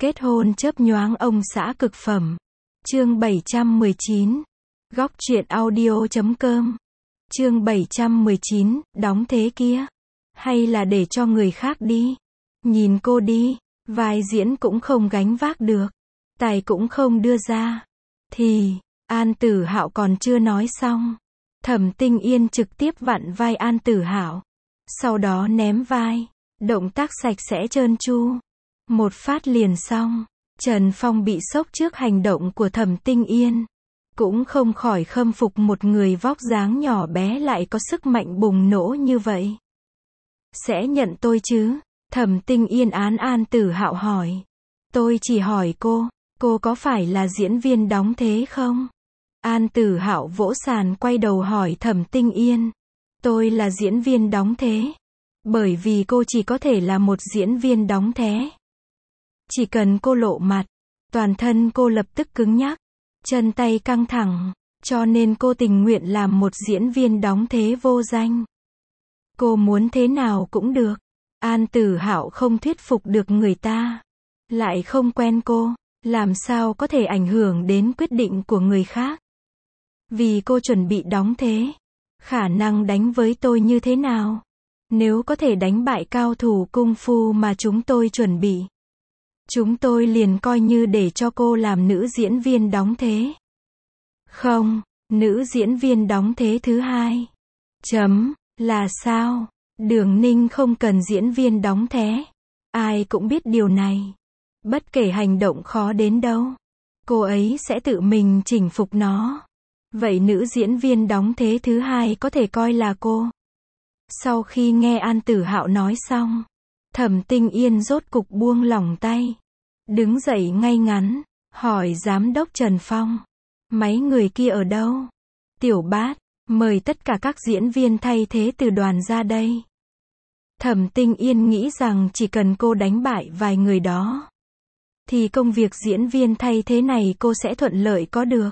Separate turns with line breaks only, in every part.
Kết hôn chớp nhoáng ông xã cực phẩm. Chương 719. Góc truyện audio.com. Chương 719, đóng thế kia. Hay là để cho người khác đi. Nhìn cô đi, vai diễn cũng không gánh vác được. Tài cũng không đưa ra. Thì, An Tử Hạo còn chưa nói xong. Thẩm Tinh Yên trực tiếp vặn vai An Tử Hạo. Sau đó ném vai. Động tác sạch sẽ trơn tru. Một phát liền xong. Trần Phong bị sốc trước hành động của Thẩm Tinh Yên. Cũng không khỏi khâm phục một người vóc dáng nhỏ bé lại có sức mạnh bùng nổ như vậy. Sẽ nhận tôi chứ? Thẩm Tinh Yên án An Tử Hạo hỏi. Tôi chỉ hỏi cô có phải là diễn viên đóng thế không? An Tử Hạo vỗ sàn quay đầu hỏi Thẩm Tinh Yên. Tôi là diễn viên đóng thế. Bởi vì cô chỉ có thể là một diễn viên đóng thế. Chỉ cần cô lộ mặt, toàn thân cô lập tức cứng nhắc, chân tay căng thẳng, cho nên cô tình nguyện làm một diễn viên đóng thế vô danh. Cô muốn thế nào cũng được. An Tử Hạo không thuyết phục được người ta. Lại không quen cô, làm sao có thể ảnh hưởng đến quyết định của người khác. Vì cô chuẩn bị đóng thế, khả năng đánh với tôi như thế nào? Nếu có thể đánh bại cao thủ cung phu mà chúng tôi chuẩn bị, chúng tôi liền coi như để cho cô làm nữ diễn viên đóng thế. Không, nữ diễn viên đóng thế thứ hai. Là sao? Đường Ninh không cần diễn viên đóng thế. Ai cũng biết điều này. Bất kể hành động khó đến đâu, cô ấy sẽ tự mình chỉnh phục nó. Vậy nữ diễn viên đóng thế thứ hai có thể coi là cô. Sau khi nghe An Tử Hạo nói xong, Thẩm Tinh Yên rốt cục buông lỏng tay. Đứng dậy ngay ngắn, hỏi giám đốc Trần Phong. Mấy người kia ở đâu? Tiểu Bát, mời tất cả các diễn viên thay thế từ đoàn ra đây. Thẩm Tinh Yên nghĩ rằng chỉ cần cô đánh bại vài người đó, thì công việc diễn viên thay thế này cô sẽ thuận lợi có được.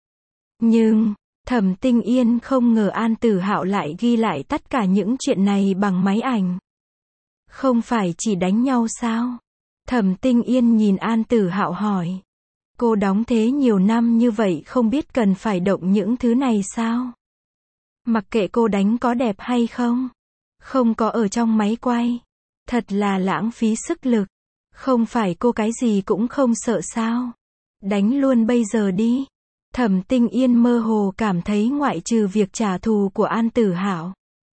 Nhưng, Thẩm Tinh Yên không ngờ An Tử Hạo lại ghi lại tất cả những chuyện này bằng máy ảnh. Không phải chỉ đánh nhau sao? Thẩm Tinh Yên nhìn An Tử Hạo hỏi. Cô đóng thế nhiều năm như vậy không biết cần phải động những thứ này sao? Mặc kệ cô đánh có đẹp hay không, không có ở trong máy quay. Thật là lãng phí sức lực. Không phải cô cái gì cũng không sợ sao? Đánh luôn bây giờ đi. Thẩm Tinh Yên mơ hồ cảm thấy ngoại trừ việc trả thù của An Tử Hạo.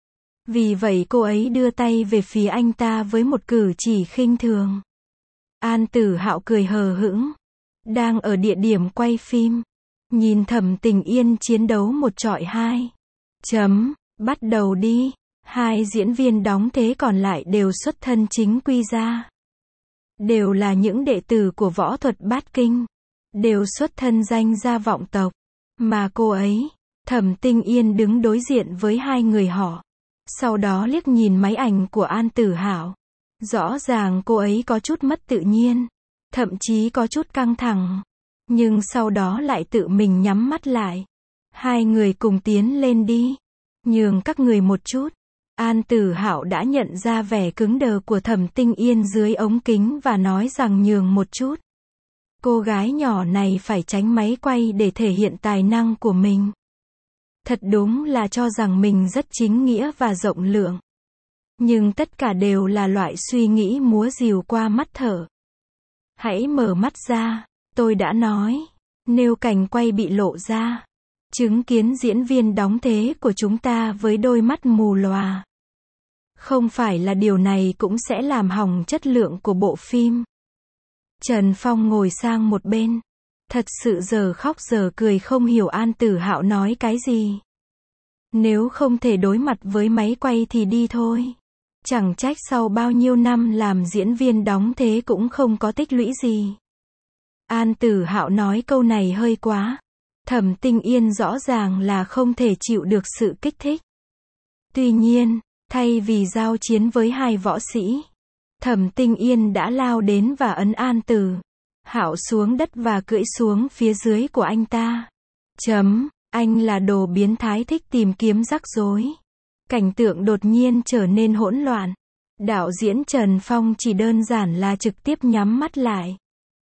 Vì vậy cô ấy đưa tay về phía anh ta với một cử chỉ khinh thường. An Tử Hạo cười hờ hững. Đang ở địa điểm quay phim. Nhìn Thẩm Tinh Yên chiến đấu một chọi hai. Bắt đầu đi. Hai diễn viên đóng thế còn lại đều xuất thân chính quy ra. Đều là những đệ tử của võ thuật bát kinh. Đều xuất thân danh gia vọng tộc. Mà cô ấy, Thẩm Tinh Yên đứng đối diện với hai người họ. Sau đó liếc nhìn máy ảnh của An Tử Hạo. Rõ ràng cô ấy có chút mất tự nhiên. Thậm chí có chút căng thẳng. Nhưng sau đó lại tự mình nhắm mắt lại. Hai người cùng tiến lên đi. Nhường các người một chút. An Tử Hạo đã nhận ra vẻ cứng đờ của Thẩm Tinh Yên dưới ống kính và nói rằng nhường một chút. Cô gái nhỏ này phải tránh máy quay để thể hiện tài năng của mình. Thật đúng là cho rằng mình rất chính nghĩa và rộng lượng. Nhưng tất cả đều là loại suy nghĩ múa rìu qua mắt thở. Hãy mở mắt ra, tôi đã nói. Nếu cảnh quay bị lộ ra, chứng kiến diễn viên đóng thế của chúng ta với đôi mắt mù lòa. Không phải là điều này cũng sẽ làm hỏng chất lượng của bộ phim. Trần Phong ngồi sang một bên. Thật sự giờ khóc giờ cười không hiểu An Tử Hạo nói cái gì. Nếu không thể đối mặt với máy quay thì đi thôi. Chẳng trách sau bao nhiêu năm làm diễn viên đóng thế cũng không có tích lũy gì. An Tử Hạo nói câu này hơi quá. Thẩm Tinh Yên rõ ràng là không thể chịu được sự kích thích. Tuy nhiên, thay vì giao chiến với hai võ sĩ, Thẩm Tinh Yên đã lao đến và ấn An Tử Hạo xuống đất và cưỡi xuống phía dưới của anh ta. Anh là đồ biến thái thích tìm kiếm rắc rối. Cảnh tượng đột nhiên trở nên hỗn loạn. Đạo diễn Trần Phong chỉ đơn giản là trực tiếp nhắm mắt lại.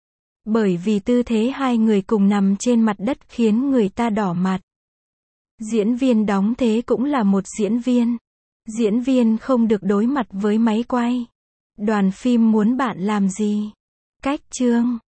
Bởi vì tư thế hai người cùng nằm trên mặt đất khiến người ta đỏ mặt. Diễn viên đóng thế cũng là một diễn viên. Diễn viên không được đối mặt với máy quay. Đoàn phim muốn bạn làm gì? Cách chương